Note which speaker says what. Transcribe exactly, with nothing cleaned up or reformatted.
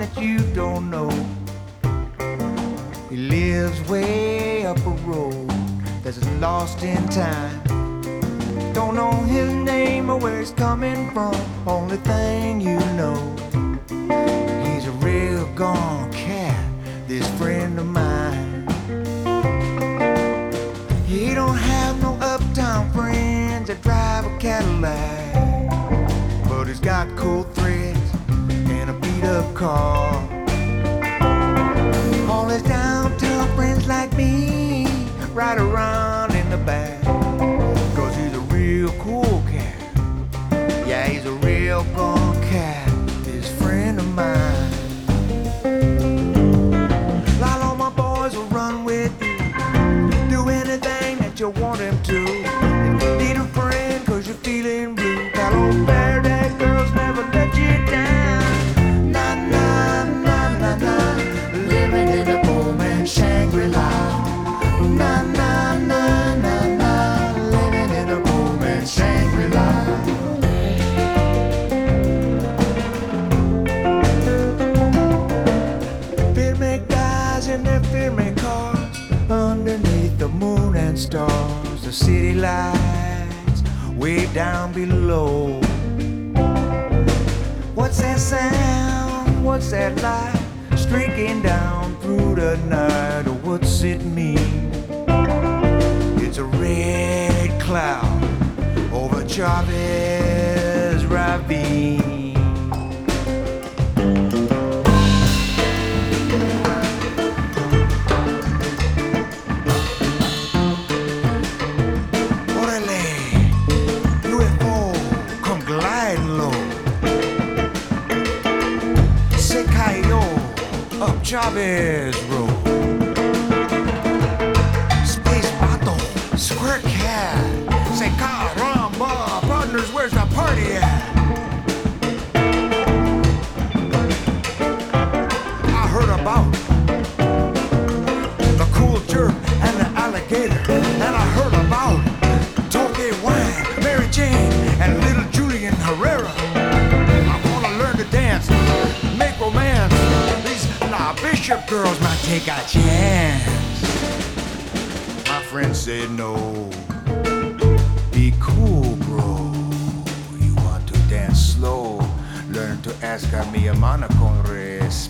Speaker 1: that you don't know. He lives way up a road that's lost in time. Don't know his name or where he's coming from. Only thing you know, he's a real gone cat, this friend of mine. He don't have no uptown friends that drive a Cadillac, but he's got cool threads and a beat up car. All his downtown friends like me ride around in the back, cause he's a real cool cat. Yeah, he's a real gone cat, this friend of mine. While all my boys will run with you, do anything that you want him to. If you need a friend cause you're feeling blue, got old bear that girls never let you down. Na na na na na, living in a poor man's Shangri-La. Na na na na na, living in a poor man's Shangri-La. Pyramid guys in their pyramid cars, underneath the moon and stars, the city lights way down below. What's that sound? What's that light streaking down through the night? Or what's it mean? It's a red cloud over Chavez Ravine. Up Chavez Road. Space Vato, Squirt Cat, say caramba, partners, where's the party at? I heard about the cool jerk and the alligator, and I heard about Toque Wine, Mary Jane, and little Julian Herrera. I wanna learn to dance, make romance. Nah, Bishop girls might take a chance. My friend said no. Be cool, bro. You want to dance slow. Learn to ask a mi hermana con respeto.